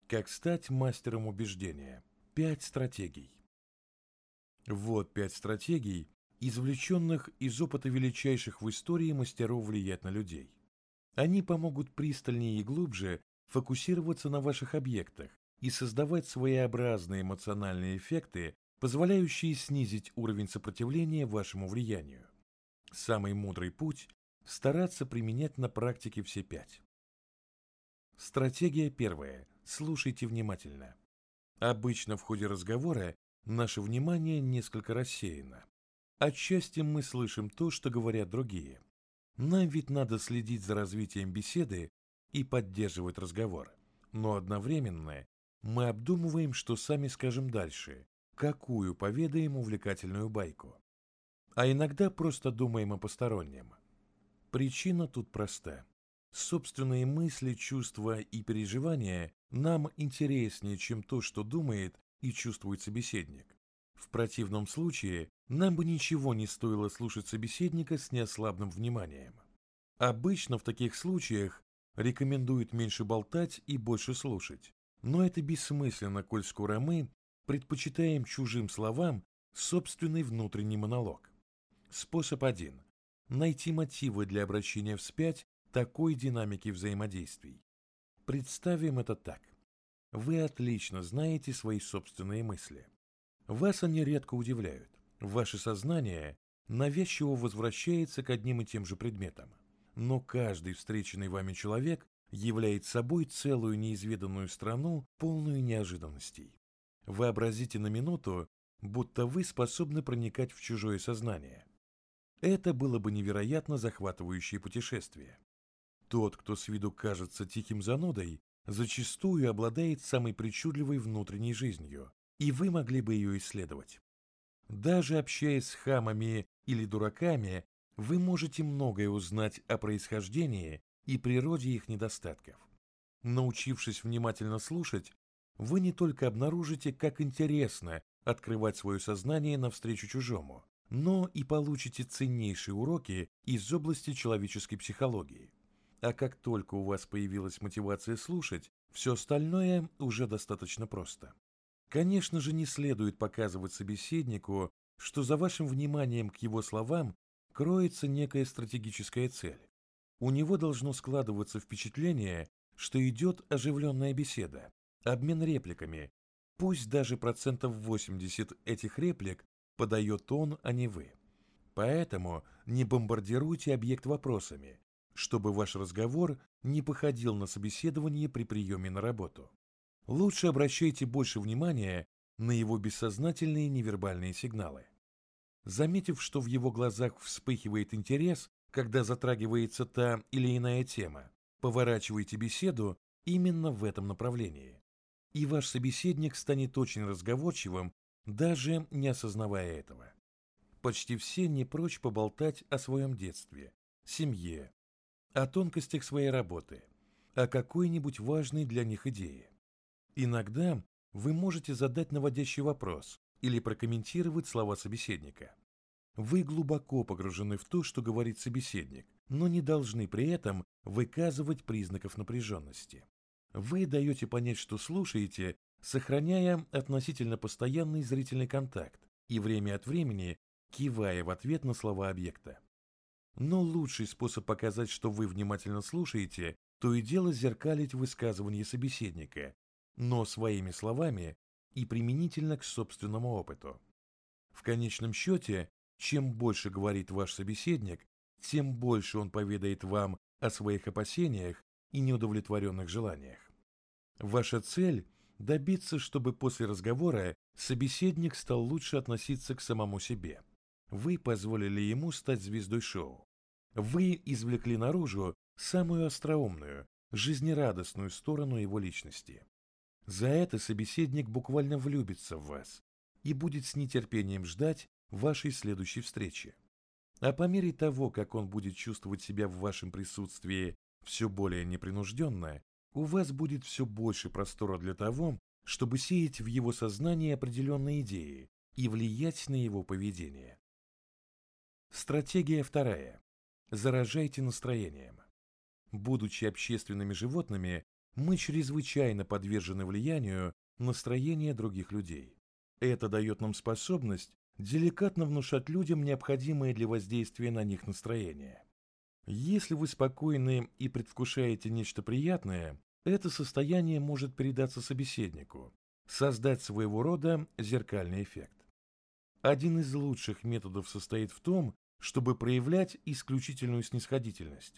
Как стать мастером убеждения? 5 стратегий. Вот 5 стратегий, извлеченных из опыта величайших в истории мастеров влиять на людей. Они помогут пристальнее и глубже фокусироваться на ваших объектах и создавать своеобразные эмоциональные эффекты, позволяющие снизить уровень сопротивления вашему влиянию. Самый мудрый путь – стараться применять на практике все 5. Стратегия первая. Слушайте внимательно. Обычно в ходе разговора наше внимание несколько рассеяно. Отчасти мы слышим то, что говорят другие. Нам ведь надо следить за развитием беседы и поддерживать разговор. Но одновременно мы обдумываем, что сами скажем дальше, какую поведаем увлекательную байку. А иногда просто думаем о постороннем. Причина тут проста. Собственные мысли, чувства и переживания нам интереснее, чем то, что думает и чувствует собеседник. В противном случае нам бы ничего не стоило слушать собеседника с неослабным вниманием. Обычно в таких случаях рекомендуют меньше болтать и больше слушать. Но это бессмысленно, коль скоро мы предпочитаем чужим словам собственный внутренний монолог. Способ 1. Найти мотивы для обращения вспять такой динамики взаимодействий. Представим это так. Вы отлично знаете свои собственные мысли. Вас они редко удивляют. Ваше сознание навязчиво возвращается к одним и тем же предметам. Но каждый встреченный вами человек является собой целую неизведанную страну, полную неожиданностей. Вообразите на минуту, будто вы способны проникать в чужое сознание. Это было бы невероятно захватывающее путешествие. Тот, кто с виду кажется тихим занудой, зачастую обладает самой причудливой внутренней жизнью, и вы могли бы ее исследовать. Даже общаясь с хамами или дураками, вы можете многое узнать о происхождении и природе их недостатков. Научившись внимательно слушать, вы не только обнаружите, как интересно открывать свое сознание навстречу чужому, но и получите ценнейшие уроки из области человеческой психологии. А как только у вас появилась мотивация слушать, все остальное уже достаточно просто. Конечно же, не следует показывать собеседнику, что за вашим вниманием к его словам кроется некая стратегическая цель. У него должно складываться впечатление, что идет оживленная беседа, обмен репликами. Пусть даже 80% этих реплик подает он, а не вы. Поэтому не бомбардируйте объект вопросами, чтобы ваш разговор не походил на собеседование при приеме на работу. Лучше обращайте больше внимания на его бессознательные невербальные сигналы. Заметив, что в его глазах вспыхивает интерес, когда затрагивается та или иная тема, поворачивайте беседу именно в этом направлении. И ваш собеседник станет очень разговорчивым, даже не осознавая этого. Почти все не прочь поболтать о своем детстве, семье, о тонкостях своей работы, о какой-нибудь важной для них идее. Иногда вы можете задать наводящий вопрос или прокомментировать слова собеседника. Вы глубоко погружены в то, что говорит собеседник, но не должны при этом выказывать признаков напряженности. Вы даете понять, что слушаете, сохраняя относительно постоянный зрительный контакт и время от времени кивая в ответ на слова объекта. Но лучший способ показать, что вы внимательно слушаете, то и дело зеркалить высказывание собеседника, но своими словами и применительно к собственному опыту. В конечном счете, чем больше говорит ваш собеседник, тем больше он поведает вам о своих опасениях и неудовлетворенных желаниях. Ваша цель – добиться, чтобы после разговора собеседник стал лучше относиться к самому себе. Вы позволили ему стать звездой шоу. Вы извлекли наружу самую остроумную, жизнерадостную сторону его личности. За это собеседник буквально влюбится в вас и будет с нетерпением ждать вашей следующей встречи. А по мере того, как он будет чувствовать себя в вашем присутствии все более непринужденно, у вас будет все больше простора для того, чтобы сеять в его сознании определенные идеи и влиять на его поведение. Стратегия вторая. Заражайте настроением. Будучи общественными животными, мы чрезвычайно подвержены влиянию настроения других людей. Это дает нам способность деликатно внушать людям необходимое для воздействия на них настроение. Если вы спокойны и предвкушаете нечто приятное, это состояние может передаться собеседнику, создать своего рода зеркальный эффект. Один из лучших методов состоит в том, чтобы проявлять исключительную снисходительность.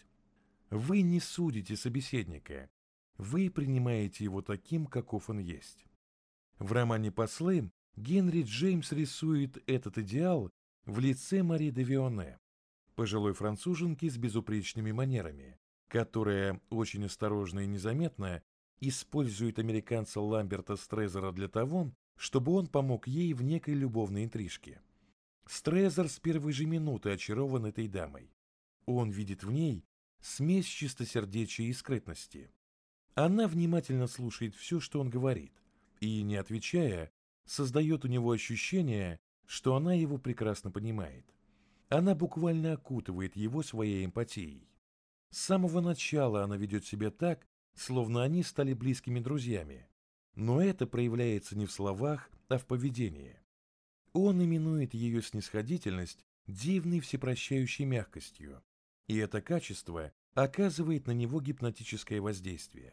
Вы не судите собеседника, вы принимаете его таким, каков он есть. В романе «Послы» Генри Джеймс рисует этот идеал в лице Мари де Вионне, пожилой француженки с безупречными манерами, которая очень осторожно и незаметно использует американца Ламберта Стрезера для того, чтобы он помог ей в некой любовной интрижке. Стрезер с первой же минуты очарован этой дамой. Он видит в ней смесь чистосердечия и скрытности. Она внимательно слушает все, что он говорит, и, не отвечая, создает у него ощущение, что она его прекрасно понимает. Она буквально окутывает его своей эмпатией. С самого начала она ведет себя так, словно они стали близкими друзьями, но это проявляется не в словах, а в поведении. Он именует ее снисходительность дивной всепрощающей мягкостью, и это качество оказывает на него гипнотическое воздействие.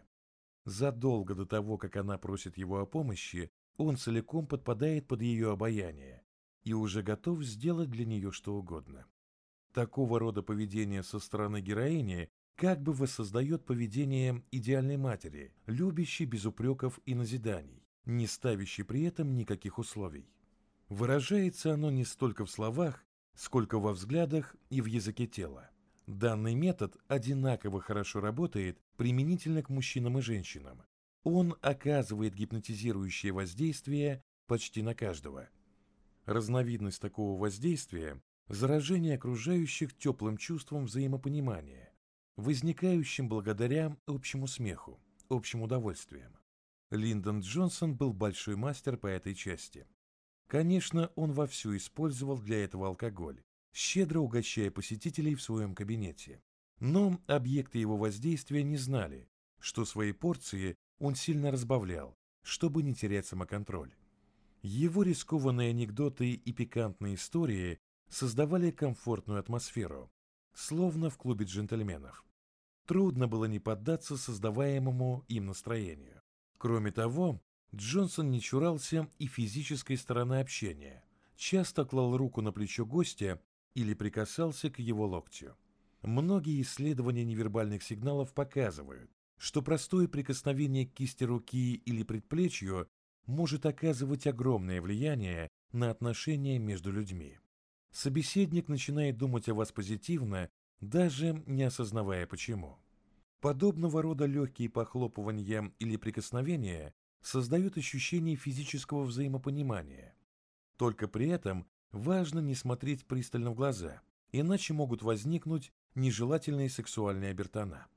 Задолго до того, как она просит его о помощи, он целиком подпадает под ее обаяние и уже готов сделать для нее что угодно. Такого рода поведение со стороны героини как бы воссоздает поведение идеальной матери, любящей без упреков и назиданий, не ставящей при этом никаких условий. Выражается оно не столько в словах, сколько во взглядах и в языке тела. Данный метод одинаково хорошо работает применительно к мужчинам и женщинам. Он оказывает гипнотизирующее воздействие почти на каждого. Разновидность такого воздействия – заражение окружающих теплым чувством взаимопонимания, возникающим благодаря общему смеху, общим удовольствиям. Линдон Джонсон был большой мастер по этой части. Конечно, он вовсю использовал для этого алкоголь, щедро угощая посетителей в своем кабинете. Но объекты его воздействия не знали, что свои порции он сильно разбавлял, чтобы не терять самоконтроль. Его рискованные анекдоты и пикантные истории создавали комфортную атмосферу, словно в клубе джентльменов. Трудно было не поддаться создаваемому им настроению. Кроме того, Джонсон не чурался и физической стороны общения, часто клал руку на плечо гостя или прикасался к его локтю. Многие исследования невербальных сигналов показывают, что простое прикосновение к кисти руки или предплечью может оказывать огромное влияние на отношения между людьми. Собеседник начинает думать о вас позитивно, даже не осознавая почему. Подобного рода легкие похлопывания или прикосновения создают ощущение физического взаимопонимания. Только при этом важно не смотреть пристально в глаза, иначе могут возникнуть нежелательные сексуальные обертона.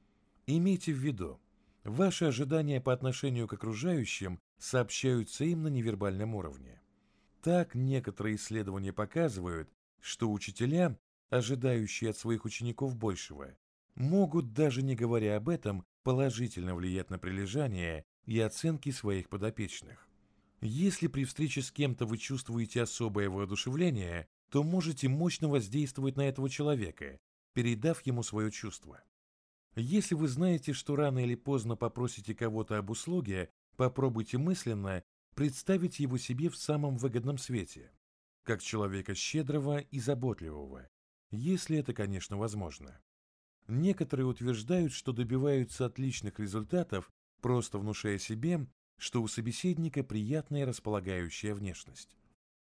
Имейте в виду, ваши ожидания по отношению к окружающим сообщаются им на невербальном уровне. Так, некоторые исследования показывают, что учителя, ожидающие от своих учеников большего, могут, даже не говоря об этом, положительно влиять на прилежание и оценки своих подопечных. Если при встрече с кем-то вы чувствуете особое воодушевление, то можете мощно воздействовать на этого человека, передав ему свое чувство. Если вы знаете, что рано или поздно попросите кого-то об услуге, попробуйте мысленно представить его себе в самом выгодном свете, как человека щедрого и заботливого, если это, конечно, возможно. Некоторые утверждают, что добиваются отличных результатов, просто внушая себе, что у собеседника приятная располагающая внешность.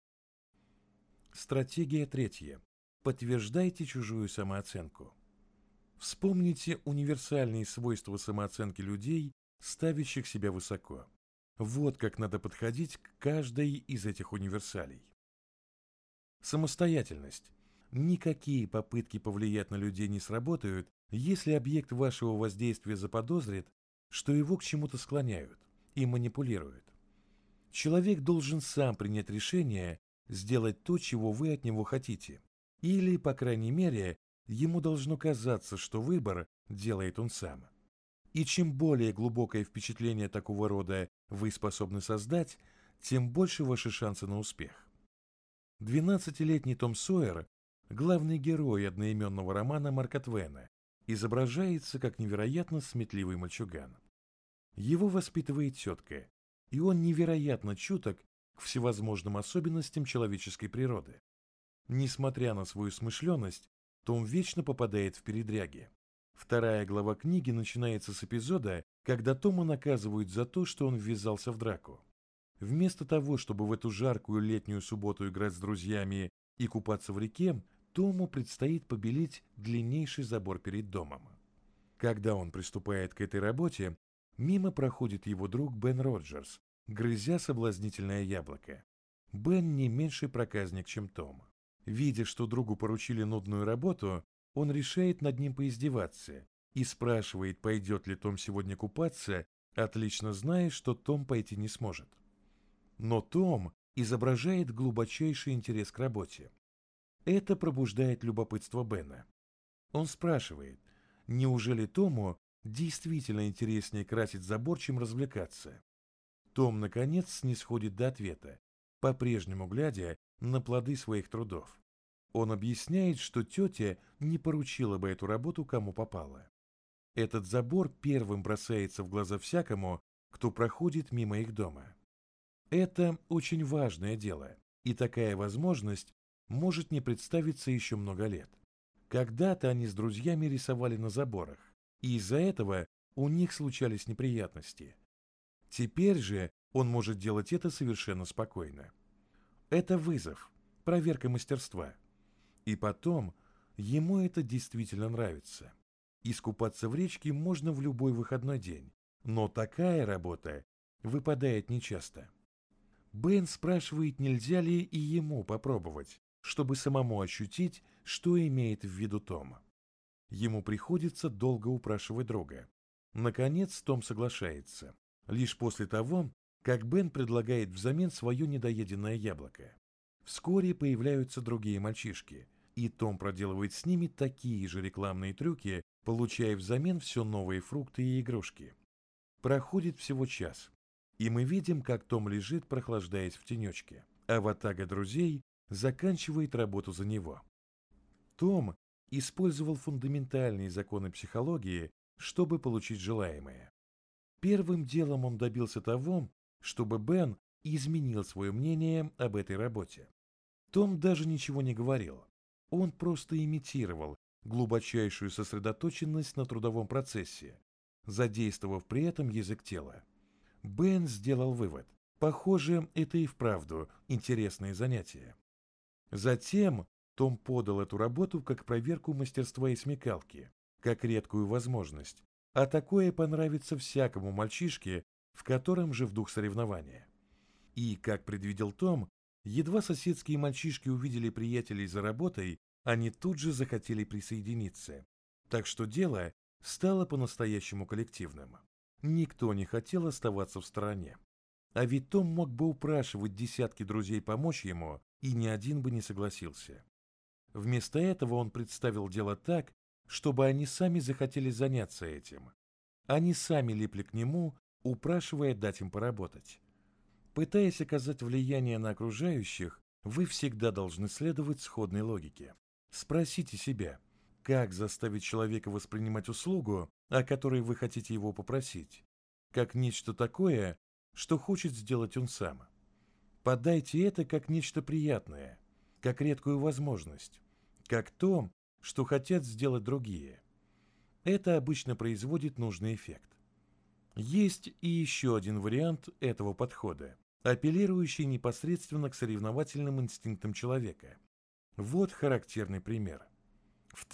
Стратегия третья. Подтверждайте чужую самооценку. Вспомните универсальные свойства самооценки людей, ставящих себя высоко. Вот как надо подходить к каждой из этих универсалей. Самостоятельность. Никакие попытки повлиять на людей не сработают, если объект вашего воздействия заподозрит, что его к чему-то склоняют и манипулируют. Человек должен сам принять решение сделать то, чего вы от него хотите, или, по крайней мере, ему должно казаться, что выбор делает он сам. И чем более глубокое впечатление такого рода вы способны создать, тем больше ваши шансы на успех. 12-летний Том Сойер, главный герой одноименного романа Марка Твена, изображается как невероятно сметливый мальчуган. Его воспитывает тетка, и он невероятно чуток к всевозможным особенностям человеческой природы. Несмотря на свою смышленность, Том вечно попадает в передряги. Вторая глава книги начинается с эпизода, когда Тома наказывают за то, что он ввязался в драку. Вместо того, чтобы в эту жаркую летнюю субботу играть с друзьями и купаться в реке, Тому предстоит побелить длиннейший забор перед домом. Когда он приступает к этой работе, мимо проходит его друг Бен Роджерс, грызя соблазнительное яблоко. Бен не меньший проказник, чем Том. Видя, что другу поручили нудную работу, он решает над ним поиздеваться и спрашивает, пойдет ли Том сегодня купаться, отлично зная, что Том пойти не сможет. Но Том изображает глубочайший интерес к работе. Это пробуждает любопытство Бена. Он спрашивает, неужели Тому действительно интереснее красить забор, чем развлекаться? Том, наконец, снисходит до ответа, по-прежнему глядя на плоды своих трудов. Он объясняет, что тетя не поручила бы эту работу кому попало. Этот забор первым бросается в глаза всякому, кто проходит мимо их дома. Это очень важное дело, и такая возможность может не представиться еще много лет. Когда-то они с друзьями рисовали на заборах, и из-за этого у них случались неприятности. Теперь же он может делать это совершенно спокойно. Это вызов, проверка мастерства. И потом, ему это действительно нравится. Искупаться в речке можно в любой выходной день, но такая работа выпадает нечасто. Бен спрашивает, нельзя ли и ему попробовать, чтобы самому ощутить, что имеет в виду Том. Ему приходится долго упрашивать друга. Наконец Том соглашается, лишь после того, как Бен предлагает взамен свое недоеденное яблоко. Вскоре появляются другие мальчишки, и Том проделывает с ними такие же рекламные трюки, получая взамен все новые фрукты и игрушки. Проходит всего час, и мы видим, как Том лежит, прохлаждаясь в тенечке, а ватага друзей заканчивает работу за него. Том использовал фундаментальные законы психологии, чтобы получить желаемое. Первым делом он добился того, чтобы Бен изменил свое мнение об этой работе. Том даже ничего не говорил. Он просто имитировал глубочайшую сосредоточенность на трудовом процессе, задействовав при этом язык тела. Бен сделал вывод. Похоже, это и вправду интересное занятие. Затем Том подал эту работу как проверку мастерства и смекалки, как редкую возможность, а такое понравится всякому мальчишке, в котором же в дух соревнования. И, как предвидел Том, едва соседские мальчишки увидели приятелей за работой, они тут же захотели присоединиться. Так что дело стало по-настоящему коллективным. Никто не хотел оставаться в стороне. А ведь Том мог бы упрашивать десятки друзей помочь ему, и ни один бы не согласился. Вместо этого он представил дело так, чтобы они сами захотели заняться этим. Они сами липли к нему, упрашивая дать им поработать. Пытаясь оказать влияние на окружающих, вы всегда должны следовать сходной логике. Спросите себя, как заставить человека воспринимать услугу, о которой вы хотите его попросить, как нечто такое, что хочет сделать он сам. Подайте это как нечто приятное, как редкую возможность, как то, что хотят сделать другие. Это обычно производит нужный эффект. Есть и еще один вариант этого подхода, апеллирующий непосредственно к соревновательным инстинктам человека. Вот характерный пример. В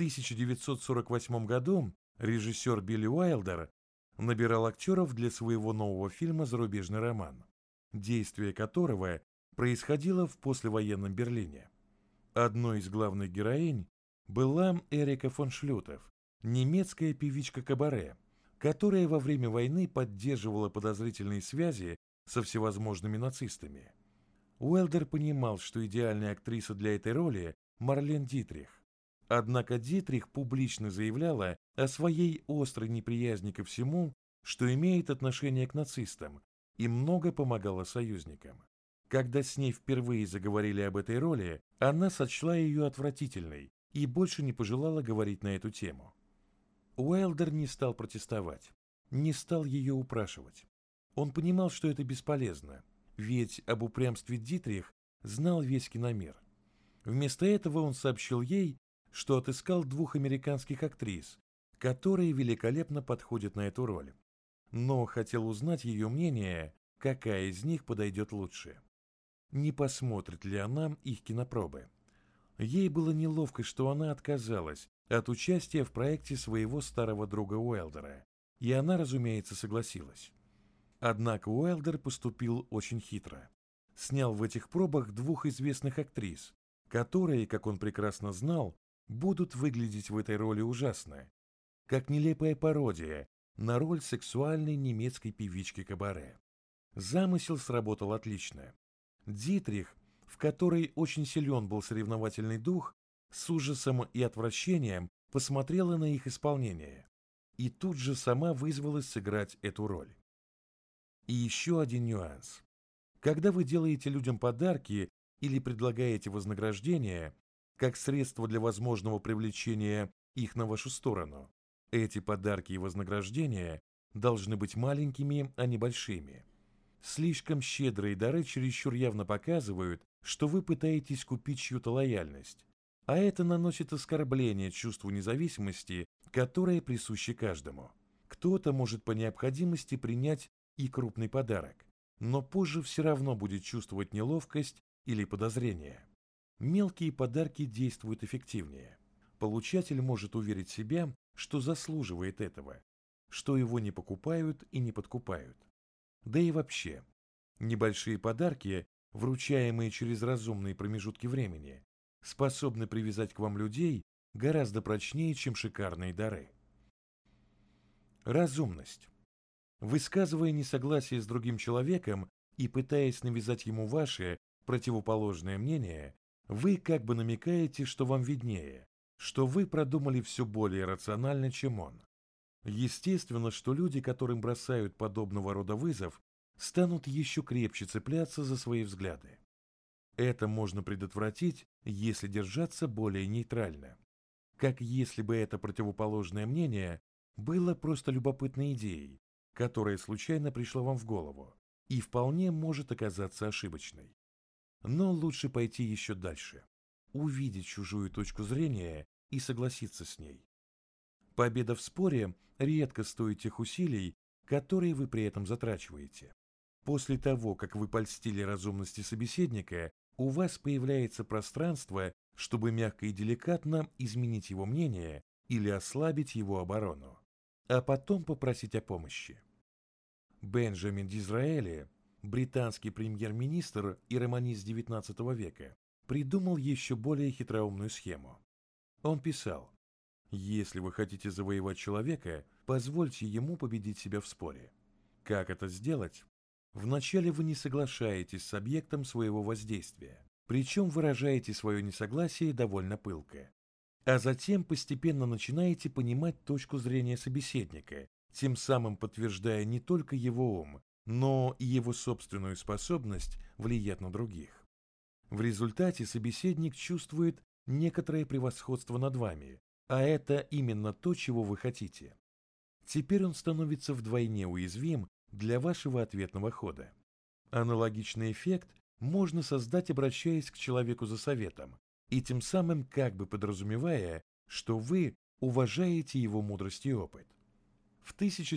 1948 году режиссер Билли Уайлдер набирал актеров для своего нового фильма «Зарубежный роман», действие которого происходило в послевоенном Берлине. Одной из главных героинь была Эрика фон Шлютов, немецкая певичка кабаре, которая во время войны поддерживала подозрительные связи со всевозможными нацистами. Уайлдер понимал, что идеальная актриса для этой роли – Марлен Дитрих. Однако Дитрих публично заявляла о своей острой неприязни ко всему, что имеет отношение к нацистам, и много помогала союзникам. Когда с ней впервые заговорили об этой роли, она сочла ее отвратительной и больше не пожелала говорить на эту тему. Уайлдер не стал протестовать, не стал ее упрашивать. Он понимал, что это бесполезно, ведь об упрямстве Дитрих знал весь киномир. Вместо этого он сообщил ей, что отыскал 2 американских актрис, которые великолепно подходят на эту роль, но хотел узнать ее мнение, какая из них подойдет лучше. Не посмотрит ли она их кинопробы. Ей было неловко, что она отказалась от участия в проекте своего старого друга Уайлдера, и она, разумеется, согласилась. Однако Уайлдер поступил очень хитро. Снял в этих пробах 2 известных актрис, которые, как он прекрасно знал, будут выглядеть в этой роли ужасно, как нелепая пародия на роль сексуальной немецкой певички кабаре. Замысел сработал отлично. Дитрих, в которой очень силен был соревновательный дух, с ужасом и отвращением посмотрела на их исполнение и тут же сама вызвалась сыграть эту роль. И еще один нюанс. Когда вы делаете людям подарки или предлагаете вознаграждение, как средство для возможного привлечения их на вашу сторону, эти подарки и вознаграждения должны быть маленькими, а не большими. Слишком щедрые дары чересчур явно показывают, что вы пытаетесь купить чью-то лояльность, а это наносит оскорбление чувству независимости, которое присуще каждому. Кто-то может по необходимости принять и крупный подарок, но позже все равно будет чувствовать неловкость или подозрение. Мелкие подарки действуют эффективнее. Получатель может уверить себя, что заслуживает этого, что его не покупают и не подкупают. Да и вообще, небольшие подарки, вручаемые через разумные промежутки времени, способны привязать к вам людей гораздо прочнее, чем шикарные дары. Разумность. Высказывая несогласие с другим человеком и пытаясь навязать ему ваше противоположное мнение, вы как бы намекаете, что вам виднее, что вы продумали все более рационально, чем он. Естественно, что люди, которым бросают подобного рода вызов, станут еще крепче цепляться за свои взгляды. Это можно предотвратить, если держаться более нейтрально. Как если бы это противоположное мнение было просто любопытной идеей, которая случайно пришла вам в голову и вполне может оказаться ошибочной. Но лучше пойти еще дальше, увидеть чужую точку зрения и согласиться с ней. Победа в споре редко стоит тех усилий, которые вы при этом затрачиваете. После того, как вы польстили разумности собеседника, у вас появляется пространство, чтобы мягко и деликатно изменить его мнение или ослабить его оборону, а потом попросить о помощи. Бенджамин Дизраэли, британский премьер-министр и романист XIX века, придумал еще более хитроумную схему. Он писал: «Если вы хотите завоевать человека, позвольте ему победить себя в споре. Как это сделать? Вначале вы не соглашаетесь с объектом своего воздействия, причем выражаете свое несогласие довольно пылко. А затем постепенно начинаете понимать точку зрения собеседника, тем самым подтверждая не только его ум, но и его собственную способность влиять на других. В результате собеседник чувствует некоторое превосходство над вами, а это именно то, чего вы хотите. Теперь он становится вдвойне уязвим для вашего ответного хода. Аналогичный эффект можно создать, обращаясь к человеку за советом, и тем самым как бы подразумевая, что вы уважаете его мудрость и опыт. В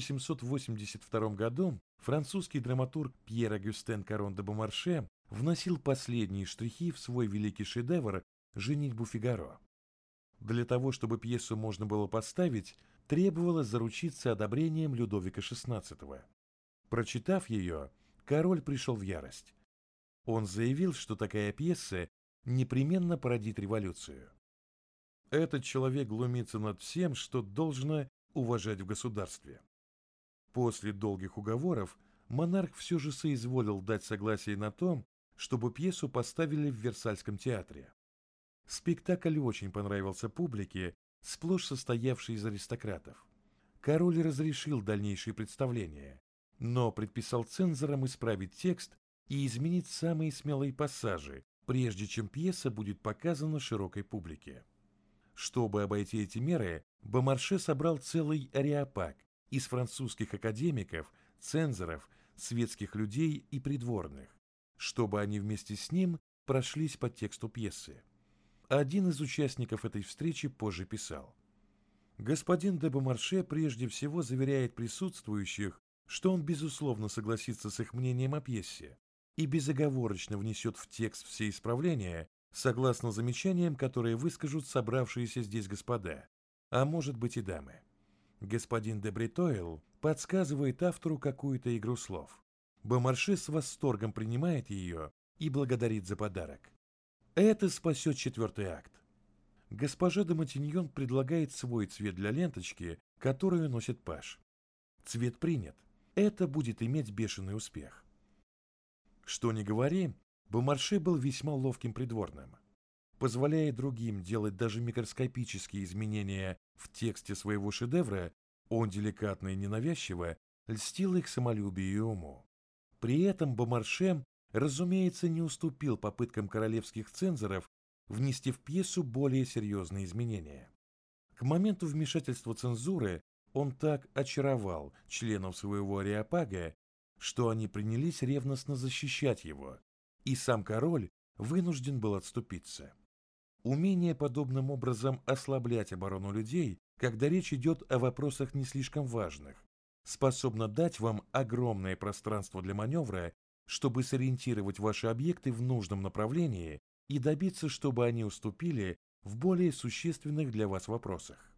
1782 году французский драматург Пьер-Агюстен Карон де Бомарше вносил последние штрихи в свой великий шедевр «Женитьбу Фигаро». Для того, чтобы пьесу можно было поставить, требовалось заручиться одобрением Людовика XVI. Прочитав ее, король пришел в ярость. Он заявил, что такая пьеса непременно породит революцию. Этот человек глумится над всем, что должно уважать в государстве. После долгих уговоров монарх все же соизволил дать согласие на то, чтобы пьесу поставили в Версальском театре. Спектакль очень понравился публике, сплошь состоявшей из аристократов. Король разрешил дальнейшие представления, но предписал цензорам исправить текст и изменить самые смелые пассажи, прежде чем пьеса будет показана широкой публике. Чтобы обойти эти меры, Бомарше собрал целый ареопаг из французских академиков, цензоров, светских людей и придворных, чтобы они вместе с ним прошлись по тексту пьесы. Один из участников этой встречи позже писал: «Господин де Бомарше прежде всего заверяет присутствующих, что он безусловно согласится с их мнением о пьесе и безоговорочно внесет в текст все исправления, согласно замечаниям, которые выскажут собравшиеся здесь господа, а может быть и дамы. Господин де Бретойл подсказывает автору какую-то игру слов. Бомарше с восторгом принимает ее и благодарит за подарок. Это спасет четвертый акт. Госпожа де Матиньон предлагает свой цвет для ленточки, которую носит паж. Цвет принят. Это будет иметь бешеный успех». Что ни говори, Бомарше был весьма ловким придворным. Позволяя другим делать даже микроскопические изменения в тексте своего шедевра, он деликатно и ненавязчиво льстил их самолюбию и уму. При этом Бомарше, разумеется, не уступил попыткам королевских цензоров внести в пьесу более серьезные изменения. К моменту вмешательства цензуры он так очаровал членов своего ареопага, что они принялись ревностно защищать его, и сам король вынужден был отступиться. Умение подобным образом ослаблять оборону людей, когда речь идет о вопросах не слишком важных, способно дать вам огромное пространство для маневра, чтобы сориентировать ваши объекты в нужном направлении и добиться, чтобы они уступили в более существенных для вас вопросах.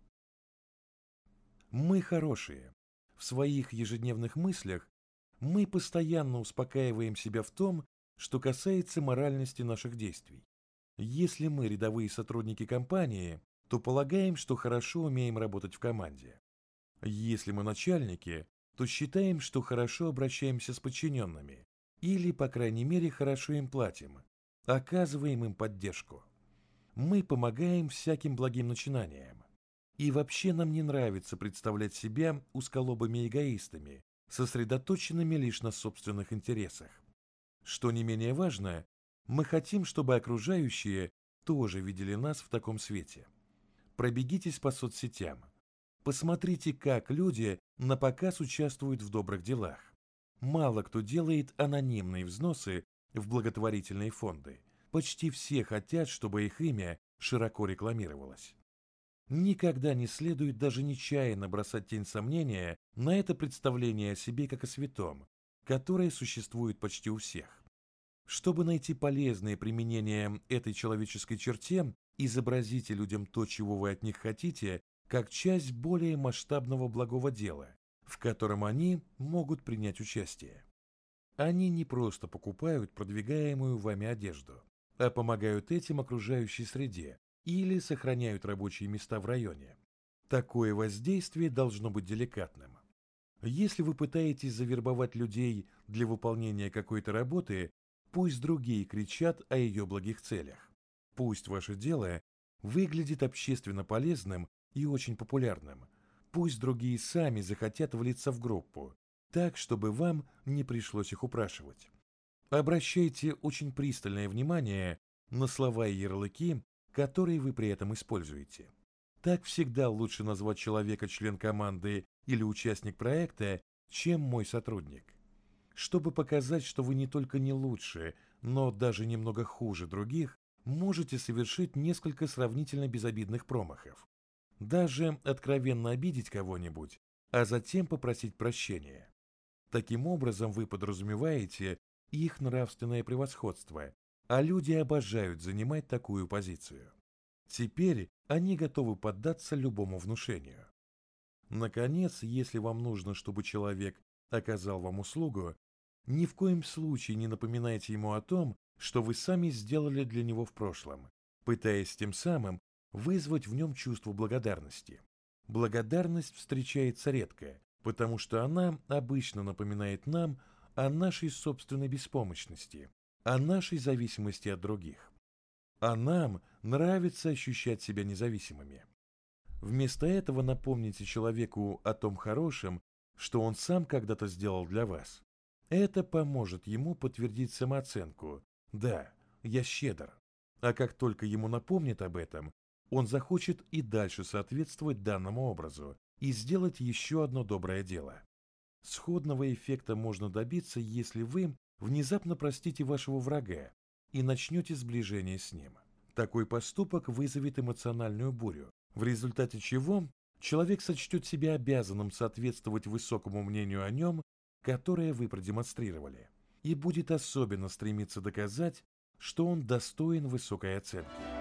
Мы хорошие. В своих ежедневных мыслях мы постоянно успокаиваем себя в том, что касается моральности наших действий. Если мы рядовые сотрудники компании, то полагаем, что хорошо умеем работать в команде. Если мы начальники, то считаем, что хорошо обращаемся с подчиненными или, по крайней мере, хорошо им платим, оказываем им поддержку. Мы помогаем всяким благим начинаниям. И вообще нам не нравится представлять себя узколобыми эгоистами, сосредоточенными лишь на собственных интересах. Что не менее важно, мы хотим, чтобы окружающие тоже видели нас в таком свете. Пробегитесь по соцсетям. Посмотрите, как люди напоказ участвуют в добрых делах. Мало кто делает анонимные взносы в благотворительные фонды. Почти все хотят, чтобы их имя широко рекламировалось. Никогда не следует даже нечаянно бросать тень сомнения на это представление о себе как о святом, которое существует почти у всех. Чтобы найти полезное применение этой человеческой черте, изобразите людям то, чего вы от них хотите, как часть более масштабного благого дела, в котором они могут принять участие. Они не просто покупают продвигаемую вами одежду, а помогают этим окружающей среде или сохраняют рабочие места в районе. Такое воздействие должно быть деликатным. Если вы пытаетесь завербовать людей для выполнения какой-то работы, пусть другие кричат о ее благих целях. Пусть ваше дело выглядит общественно полезным и очень популярным. Пусть другие сами захотят влиться в группу, так, чтобы вам не пришлось их упрашивать. Обращайте очень пристальное внимание на слова и ярлыки, которые вы при этом используете. Так всегда лучше назвать человека член команды или участник проекта, чем мой сотрудник. Чтобы показать, что вы не только не лучше, но даже немного хуже других, можете совершить несколько сравнительно безобидных промахов. Даже откровенно обидеть кого-нибудь, а затем попросить прощения. Таким образом вы подразумеваете их нравственное превосходство, а люди обожают занимать такую позицию. Теперь они готовы поддаться любому внушению. Наконец, если вам нужно, чтобы человек оказал вам услугу, ни в коем случае не напоминайте ему о том, что вы сами сделали для него в прошлом, пытаясь тем самым вызвать в нем чувство благодарности. Благодарность встречается редко, потому что она обычно напоминает нам о нашей собственной беспомощности, о нашей зависимости от других. А нам нравится ощущать себя независимыми. Вместо этого напомните человеку о том хорошем, что он сам когда-то сделал для вас. Это поможет ему подтвердить самооценку. Да, я щедр. А как только ему напомнит об этом, он захочет и дальше соответствовать данному образу и сделать еще одно доброе дело. Сходного эффекта можно добиться, если вы внезапно простите вашего врага и начнете сближение с ним. Такой поступок вызовет эмоциональную бурю, в результате чего человек сочтет себя обязанным соответствовать высокому мнению о нем, которое вы продемонстрировали, и будет особенно стремиться доказать, что он достоин высокой оценки.